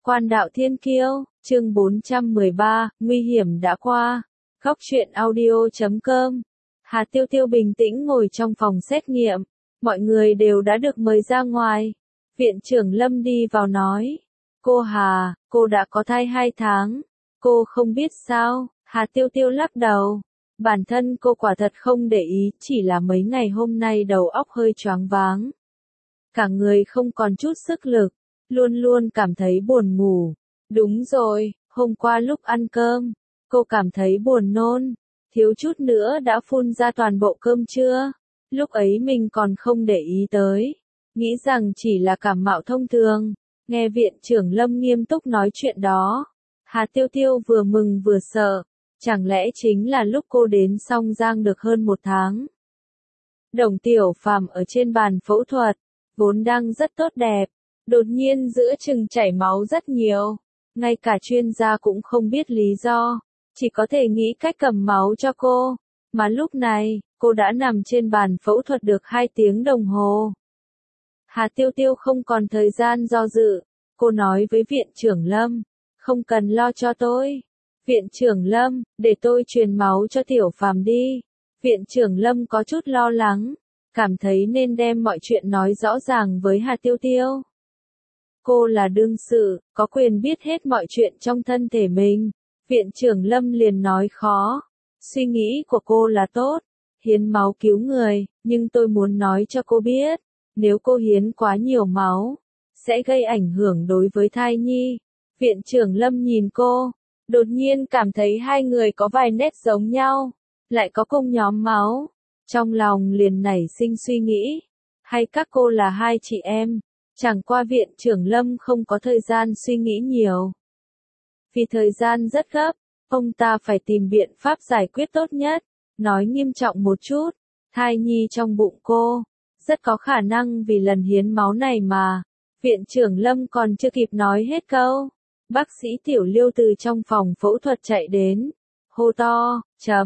Quan đạo thiên kiêu, chương 413, nguy hiểm đã qua. Góc truyện audio.com. Hà Tiêu Tiêu bình tĩnh ngồi trong phòng xét nghiệm. Mọi người đều đã được mời ra ngoài. Viện trưởng Lâm đi vào nói. Cô Hà, cô đã có thai 2 tháng. Cô không biết sao? Hà Tiêu Tiêu lắc đầu. Bản thân cô quả thật không để ý, chỉ là mấy ngày hôm nay đầu óc hơi choáng váng. Cả người không còn chút sức lực, luôn luôn cảm thấy buồn ngủ. Đúng rồi, hôm qua lúc ăn cơm, cô cảm thấy buồn nôn, thiếu chút nữa đã phun ra toàn bộ cơm trưa. Lúc ấy mình còn không để ý tới, nghĩ rằng chỉ là cảm mạo thông thường. Nghe viện trưởng Lâm nghiêm túc nói chuyện đó, Hà Tiêu Tiêu vừa mừng vừa sợ. Chẳng lẽ chính là lúc cô đến Song Giang được hơn 1 tháng. Đồng Tiểu Phàm ở trên bàn phẫu thuật, vốn đang rất tốt đẹp, đột nhiên giữa chừng chảy máu rất nhiều. Ngay cả chuyên gia cũng không biết lý do, chỉ có thể nghĩ cách cầm máu cho cô. Mà lúc này, cô đã nằm trên bàn phẫu thuật được 2 tiếng đồng hồ. Hà Tiêu Tiêu không còn thời gian do dự, cô nói với viện trưởng Lâm, không cần lo cho tôi. Viện trưởng Lâm, để tôi truyền máu cho Tiểu Phàm đi. Viện trưởng Lâm có chút lo lắng, cảm thấy nên đem mọi chuyện nói rõ ràng với Hà Tiêu Tiêu. Cô là đương sự, có quyền biết hết mọi chuyện trong thân thể mình. Viện trưởng Lâm liền nói khó. Suy nghĩ của cô là tốt, hiến máu cứu người, nhưng tôi muốn nói cho cô biết, nếu cô hiến quá nhiều máu, sẽ gây ảnh hưởng đối với thai nhi. Viện trưởng Lâm nhìn cô, đột nhiên cảm thấy hai người có vài nét giống nhau, lại có cùng nhóm máu. Trong lòng liền nảy sinh suy nghĩ, hay các cô là hai chị em. Chẳng qua viện trưởng Lâm không có thời gian suy nghĩ nhiều. Vì thời gian rất gấp, ông ta phải tìm biện pháp giải quyết tốt nhất. Nói nghiêm trọng một chút, thai nhi trong bụng cô, rất có khả năng vì lần hiến máu này mà. Viện trưởng Lâm còn chưa kịp nói hết câu. Bác sĩ Tiểu Liêu từ trong phòng phẫu thuật chạy đến. Hô to,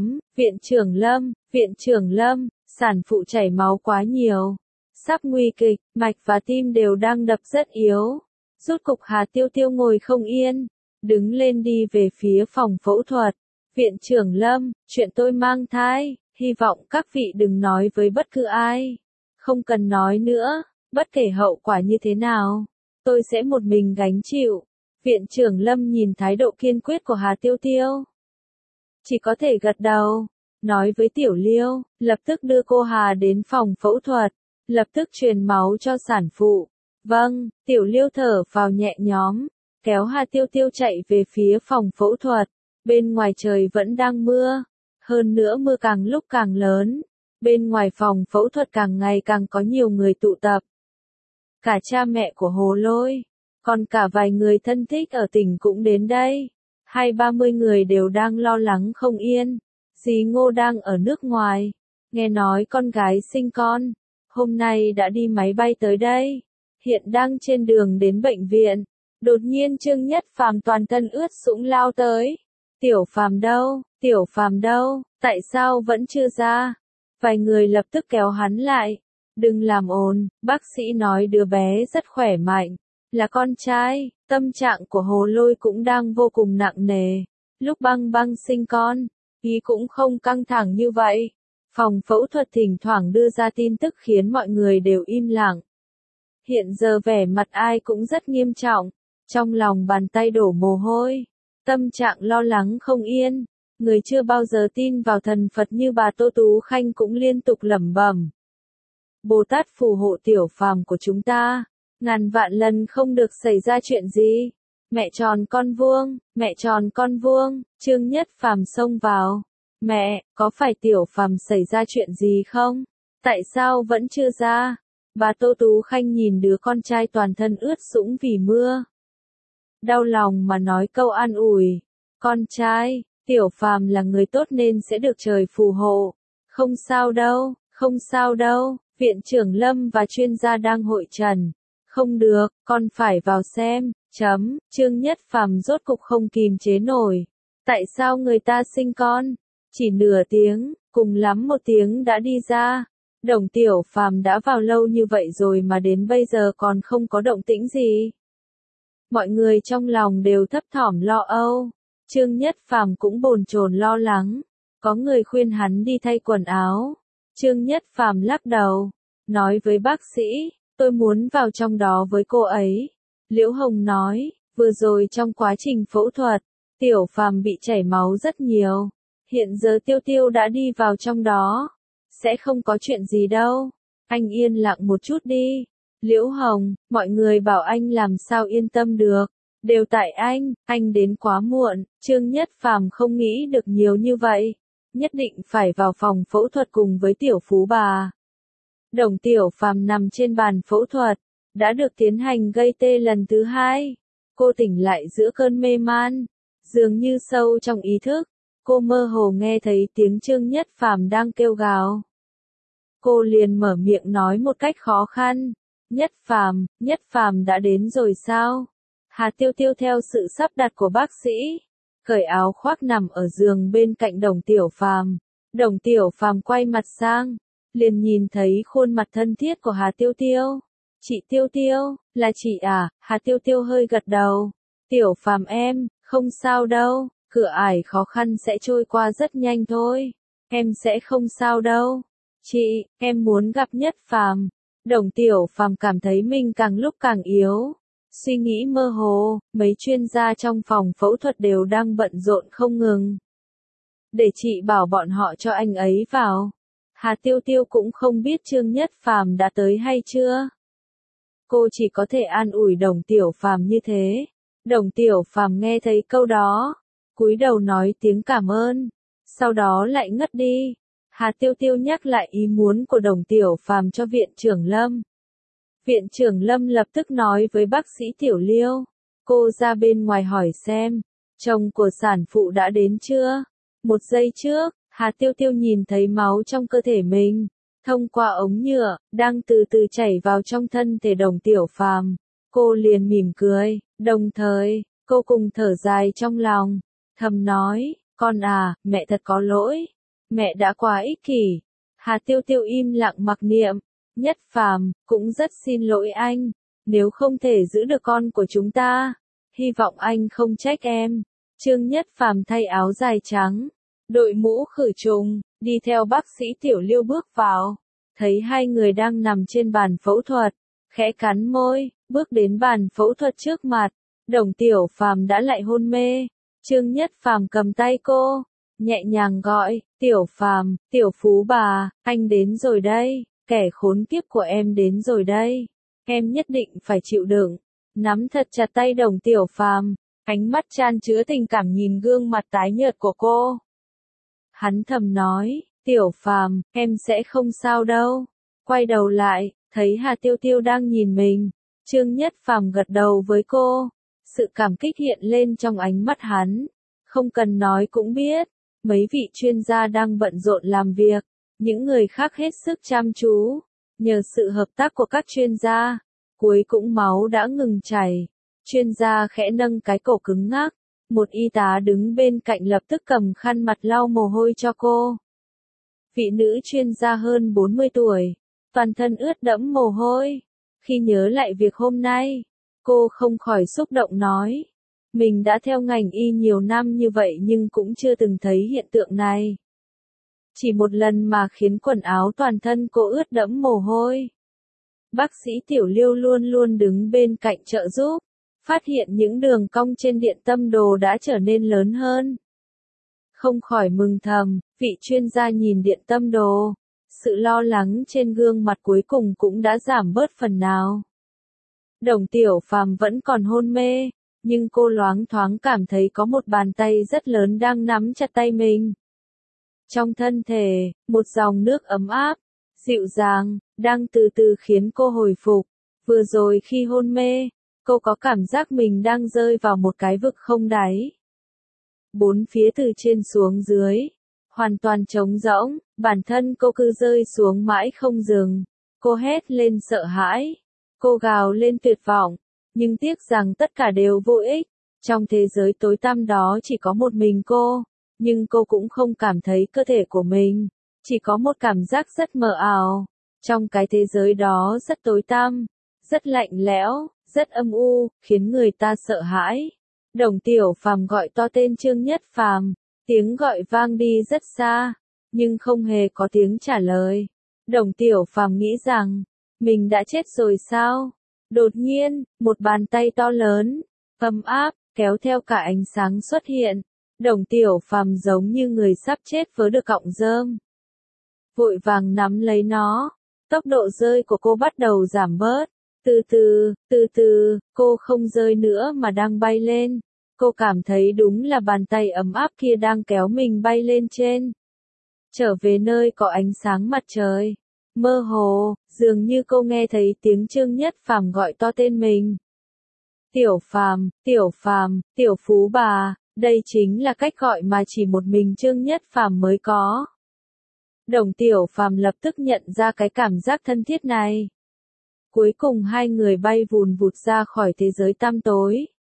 viện trưởng Lâm, sản phụ chảy máu quá nhiều. Sắp nguy kịch, mạch và tim đều đang đập rất yếu. Rốt cục Hà Tiêu Tiêu ngồi không yên, đứng lên đi về phía phòng phẫu thuật. Viện trưởng Lâm, chuyện tôi mang thai, hy vọng các vị đừng nói với bất cứ ai. Không cần nói nữa, bất kể hậu quả như thế nào, tôi sẽ một mình gánh chịu. Viện trưởng Lâm nhìn thái độ kiên quyết của Hà Tiêu Tiêu, chỉ có thể gật đầu, nói với Tiểu Liêu, lập tức đưa cô Hà đến phòng phẫu thuật. Lập tức truyền máu cho sản phụ. Vâng, Tiểu Liêu thở vào nhẹ nhõm, kéo Hà Tiêu Tiêu chạy về phía phòng phẫu thuật. Bên ngoài trời vẫn đang mưa, hơn nữa mưa càng lúc càng lớn. Bên ngoài phòng phẫu thuật càng ngày càng có nhiều người tụ tập. Cả cha mẹ của Hồ Lôi, còn cả vài người thân thích ở tỉnh cũng đến đây. 20-30 người đều đang lo lắng không yên. Dì Ngô đang ở nước ngoài, nghe nói con gái sinh con. Hôm nay đã đi máy bay tới đây, hiện đang trên đường đến bệnh viện. Đột nhiên Trương Nhất Phàm toàn thân ướt sũng lao tới. Tiểu Phàm đâu, Tiểu Phàm đâu, tại sao vẫn chưa ra? Vài người lập tức kéo hắn lại. Đừng làm ồn, bác sĩ nói đứa bé rất khỏe mạnh, là con trai. Tâm trạng của Hồ Lôi cũng đang vô cùng nặng nề. Lúc Băng Băng sinh con, ý cũng không căng thẳng như vậy. Phòng phẫu thuật thỉnh thoảng đưa ra tin tức khiến mọi người đều im lặng. Hiện giờ vẻ mặt ai cũng rất nghiêm trọng, trong lòng bàn tay đổ mồ hôi, tâm trạng lo lắng không yên. Người chưa bao giờ tin vào thần Phật như bà Tô Tú Khanh cũng liên tục lẩm bẩm. Bồ Tát phù hộ Tiểu Phàm của chúng ta, ngàn vạn lần không được xảy ra chuyện gì. Mẹ tròn con vuông, Trương Nhất Phàm xông vào. Mẹ, có phải Tiểu Phàm xảy ra chuyện gì không? Tại sao vẫn chưa ra? Bà Tô Tú Khanh nhìn đứa con trai toàn thân ướt sũng vì mưa. Đau lòng mà nói câu an ủi. Con trai, Tiểu Phàm là người tốt nên sẽ được trời phù hộ. Không sao đâu, viện trưởng Lâm và chuyên gia đang hội trần. Không được, con phải vào xem. Trương Nhất Phàm rốt cục không kìm chế nổi. Tại sao người ta sinh con? Chỉ nửa tiếng, cùng lắm 1 tiếng đã đi ra. Đồng Tiểu Phàm đã vào lâu như vậy rồi mà đến bây giờ còn không có động tĩnh gì. Mọi người trong lòng đều thấp thỏm lo âu. Trương Nhất Phàm cũng bồn chồn lo lắng. Có người khuyên hắn đi thay quần áo. Trương Nhất Phàm lắc đầu, nói với bác sĩ, tôi muốn vào trong đó với cô ấy. Liễu Hồng nói, vừa rồi trong quá trình phẫu thuật, Tiểu Phàm bị chảy máu rất nhiều. Hiện giờ Tiêu Tiêu đã đi vào trong đó. Sẽ không có chuyện gì đâu. Anh yên lặng một chút đi. Liễu Hồng, mọi người bảo anh làm sao yên tâm được. Đều tại anh đến quá muộn. Trương Nhất Phàm không nghĩ được nhiều như vậy. Nhất định phải vào phòng phẫu thuật cùng với Tiểu Phú bà. Đồng Tiểu Phàm nằm trên bàn phẫu thuật, đã được tiến hành gây tê lần thứ 2. Cô tỉnh lại giữa cơn mê man, dường như sâu trong ý thức, cô mơ hồ nghe thấy tiếng Trương Nhất Phàm đang kêu gào. Cô liền mở miệng nói một cách khó khăn, Nhất Phàm đã đến rồi sao? Hà Tiêu Tiêu theo sự sắp đặt của bác sĩ, cởi áo khoác nằm ở giường bên cạnh Đồng Tiểu Phàm. Đồng Tiểu Phàm quay mặt sang, liền nhìn thấy khuôn mặt thân thiết của Hà Tiêu Tiêu. Chị Tiêu Tiêu, là chị à? Hà Tiêu Tiêu hơi gật đầu. Tiểu Phàm em, không sao đâu, cửa ải khó khăn sẽ trôi qua rất nhanh thôi. Em sẽ không sao đâu. Chị, em muốn gặp Nhất Phàm. Đồng Tiểu Phàm cảm thấy mình càng lúc càng yếu. Suy nghĩ mơ hồ, mấy chuyên gia trong phòng phẫu thuật đều đang bận rộn không ngừng. Để chị bảo bọn họ cho anh ấy vào. Hà Tiêu Tiêu cũng không biết Trương Nhất Phàm đã tới hay chưa. Cô chỉ có thể an ủi Đồng Tiểu Phàm như thế. Đồng Tiểu Phàm nghe thấy câu đó, cúi đầu nói tiếng cảm ơn, sau đó lại ngất đi. Hà Tiêu Tiêu nhắc lại ý muốn của Đồng Tiểu Phàm cho Viện trưởng Lâm. Viện trưởng Lâm lập tức nói với bác sĩ Tiểu Liêu, cô ra bên ngoài hỏi xem, chồng của sản phụ đã đến chưa? Một giây trước, Hà Tiêu Tiêu nhìn thấy máu trong cơ thể mình, thông qua ống nhựa, đang từ từ chảy vào trong thân thể Đồng Tiểu Phàm. Cô liền mỉm cười, đồng thời, cô cùng thở dài trong lòng, thầm nói, con à, mẹ thật có lỗi, mẹ đã quá ích kỷ. Hà Tiêu Tiêu im lặng mặc niệm, Nhất Phàm, cũng rất xin lỗi anh, nếu không thể giữ được con của chúng ta, hy vọng anh không trách em. Trương Nhất Phàm thay áo dài trắng, đội mũ khử trùng, đi theo bác sĩ Tiểu Liêu bước vào, thấy hai người đang nằm trên bàn phẫu thuật, khẽ cắn môi, bước đến bàn phẫu thuật trước mặt. Đồng Tiểu Phàm đã lại hôn mê. Trương Nhất Phàm cầm tay cô, nhẹ nhàng gọi, Tiểu Phàm, Tiểu Phú bà, anh đến rồi đây, kẻ khốn kiếp của em đến rồi đây. Em nhất định phải chịu đựng. Nắm thật chặt tay Đồng Tiểu Phàm, ánh mắt chan chứa tình cảm nhìn gương mặt tái nhợt của cô. Hắn thầm nói, Tiểu Phàm, em sẽ không sao đâu. Quay đầu lại, thấy Hà Tiêu Tiêu đang nhìn mình. Trương Nhất Phàm gật đầu với cô. Sự cảm kích hiện lên trong ánh mắt hắn. Không cần nói cũng biết, mấy vị chuyên gia đang bận rộn làm việc, những người khác hết sức chăm chú. Nhờ sự hợp tác của các chuyên gia, cuối cũng máu đã ngừng chảy. Chuyên gia khẽ nâng cái cổ cứng ngắc. Một y tá đứng bên cạnh lập tức cầm khăn mặt lau mồ hôi cho cô. Vị nữ chuyên gia hơn 40 tuổi, toàn thân ướt đẫm mồ hôi. Khi nhớ lại việc hôm nay, cô không khỏi xúc động nói. Mình đã theo ngành y nhiều năm như vậy nhưng cũng chưa từng thấy hiện tượng này. Chỉ một lần mà khiến quần áo toàn thân cô ướt đẫm mồ hôi. Bác sĩ Tiểu Liêu luôn luôn đứng bên cạnh trợ giúp, phát hiện những đường cong trên điện tâm đồ đã trở nên lớn hơn. Không khỏi mừng thầm, vị chuyên gia nhìn điện tâm đồ. Sự lo lắng trên gương mặt cuối cùng cũng đã giảm bớt phần nào. Đồng Tiểu Phàm vẫn còn hôn mê, nhưng cô loáng thoáng cảm thấy có một bàn tay rất lớn đang nắm chặt tay mình. Trong thân thể, một dòng nước ấm áp, dịu dàng, đang từ từ khiến cô hồi phục. Vừa rồi khi hôn mê, cô có cảm giác mình đang rơi vào một cái vực không đáy. Bốn phía từ trên xuống dưới, hoàn toàn trống rỗng, bản thân cô cứ rơi xuống mãi không dừng. Cô hét lên sợ hãi, cô gào lên tuyệt vọng, nhưng tiếc rằng tất cả đều vô ích. Trong thế giới tối tăm đó chỉ có một mình cô, nhưng cô cũng không cảm thấy cơ thể của mình, chỉ có một cảm giác rất mờ ảo. Trong cái thế giới đó rất tối tăm, rất lạnh lẽo, rất âm u, khiến người ta sợ hãi. Đồng Tiểu Phàm gọi to tên Trương Nhất Phàm, tiếng gọi vang đi rất xa, nhưng không hề có tiếng trả lời. Đồng Tiểu Phàm nghĩ rằng, mình đã chết rồi sao? Đột nhiên, một bàn tay to lớn, ấm áp, kéo theo cả ánh sáng xuất hiện. Đồng Tiểu Phàm giống như người sắp chết với được cọng rơm. Vội vàng nắm lấy nó, tốc độ rơi của cô bắt đầu giảm bớt. Từ từ, cô không rơi nữa mà đang bay lên. Cô cảm thấy đúng là bàn tay ấm áp kia đang kéo mình bay lên trên. Trở về nơi có ánh sáng mặt trời. Mơ hồ, dường như cô nghe thấy tiếng Trương Nhất Phàm gọi to tên mình. Tiểu Phàm, Tiểu Phú Bà, đây chính là cách gọi mà chỉ một mình Trương Nhất Phàm mới có. Đồng Tiểu Phàm lập tức nhận ra cái cảm giác thân thiết này. Cuối cùng hai người bay vùn vụt ra khỏi thế giới tăm tối.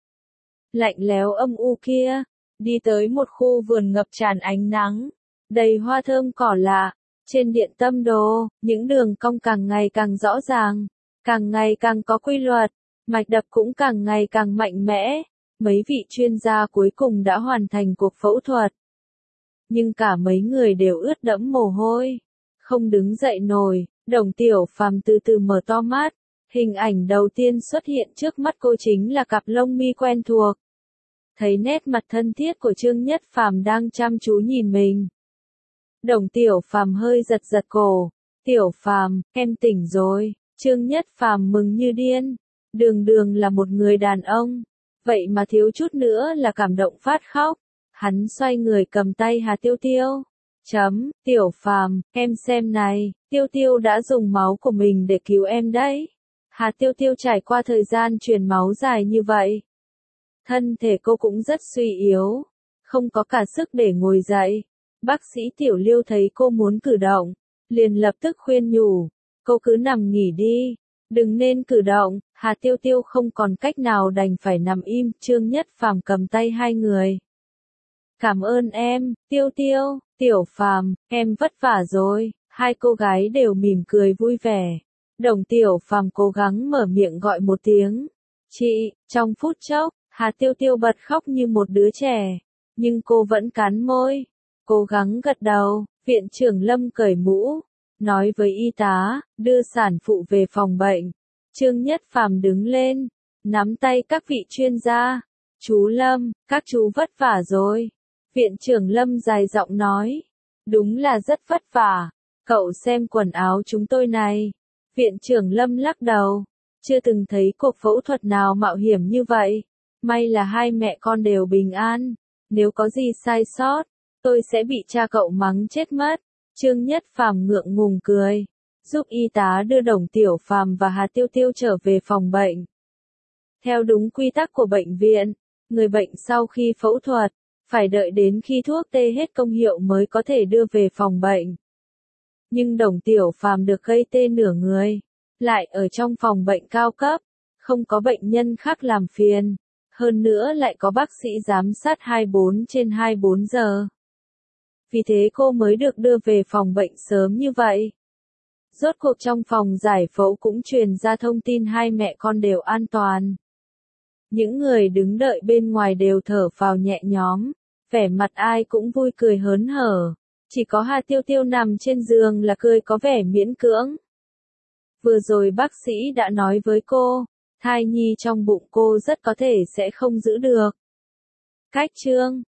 Lạnh lẽo âm u kia, đi tới một khu vườn ngập tràn ánh nắng, đầy hoa thơm cỏ lạ. Trên điện tâm đồ, những đường cong càng ngày càng rõ ràng, càng ngày càng có quy luật, mạch đập cũng càng ngày càng mạnh mẽ. Mấy vị chuyên gia cuối cùng đã hoàn thành cuộc phẫu thuật. Nhưng cả mấy người đều ướt đẫm mồ hôi, không đứng dậy nổi. Đồng Tiểu Phàm từ từ mở to mắt, hình ảnh đầu tiên xuất hiện trước mắt cô chính là cặp lông mi quen thuộc. Thấy nét mặt thân thiết của Trương Nhất Phàm đang chăm chú nhìn mình. Đồng Tiểu Phàm hơi giật giật cổ. Tiểu Phàm, em tỉnh rồi. Trương Nhất Phàm mừng như điên. Đường là một người đàn ông, vậy mà thiếu chút nữa là cảm động phát khóc. Hắn xoay người cầm tay Hà Tiêu Tiêu. Tiểu Phàm, em xem này, Tiêu Tiêu đã dùng máu của mình để cứu em đấy. Hà Tiêu Tiêu trải qua thời gian truyền máu dài như vậy. Thân thể cô cũng rất suy yếu, không có cả sức để ngồi dậy. Bác sĩ Tiểu Liêu thấy cô muốn cử động, liền lập tức khuyên nhủ, cô cứ nằm nghỉ đi, đừng nên cử động. Hà Tiêu Tiêu không còn cách nào đành phải nằm im. Trương Nhất Phàm cầm tay hai người. Cảm ơn em, Tiêu Tiêu, Tiểu Phàm, em vất vả rồi. Hai cô gái đều mỉm cười vui vẻ. Đồng Tiểu Phàm cố gắng mở miệng gọi một tiếng. Chị, trong phút chốc, Hà Tiêu Tiêu bật khóc như một đứa trẻ. Nhưng cô vẫn cắn môi, cố gắng gật đầu. Viện trưởng Lâm cởi mũ, nói với y tá, đưa sản phụ về phòng bệnh. Trương Nhất Phàm đứng lên, nắm tay các vị chuyên gia. Chú Lâm, các chú vất vả rồi. Viện trưởng Lâm dài giọng nói. Đúng là rất vất vả. Cậu xem quần áo chúng tôi này. Viện trưởng Lâm lắc đầu. Chưa từng thấy cuộc phẫu thuật nào mạo hiểm như vậy. May là hai mẹ con đều bình an. Nếu có gì sai sót, tôi sẽ bị cha cậu mắng chết mất. Trương Nhất Phàm ngượng ngùng cười, giúp y tá đưa Đồng Tiểu Phàm và Hà Tiêu Tiêu trở về phòng bệnh. Theo đúng quy tắc của bệnh viện, người bệnh sau khi phẫu thuật, phải đợi đến khi thuốc tê hết công hiệu mới có thể đưa về phòng bệnh. Nhưng Đồng Tiểu Phàm được gây tê nửa người, lại ở trong phòng bệnh cao cấp, không có bệnh nhân khác làm phiền, hơn nữa lại có bác sĩ giám sát 24/24 giờ. Vì thế cô mới được đưa về phòng bệnh sớm như vậy. Rốt cuộc trong phòng giải phẫu cũng truyền ra thông tin hai mẹ con đều an toàn. Những người đứng đợi bên ngoài đều thở phào nhẹ nhõm, vẻ mặt ai cũng vui cười hớn hở. Chỉ có Hà Tiêu Tiêu nằm trên giường là cười có vẻ miễn cưỡng. Vừa rồi bác sĩ đã nói với cô, thai nhi trong bụng cô rất có thể sẽ không giữ được. Cách chương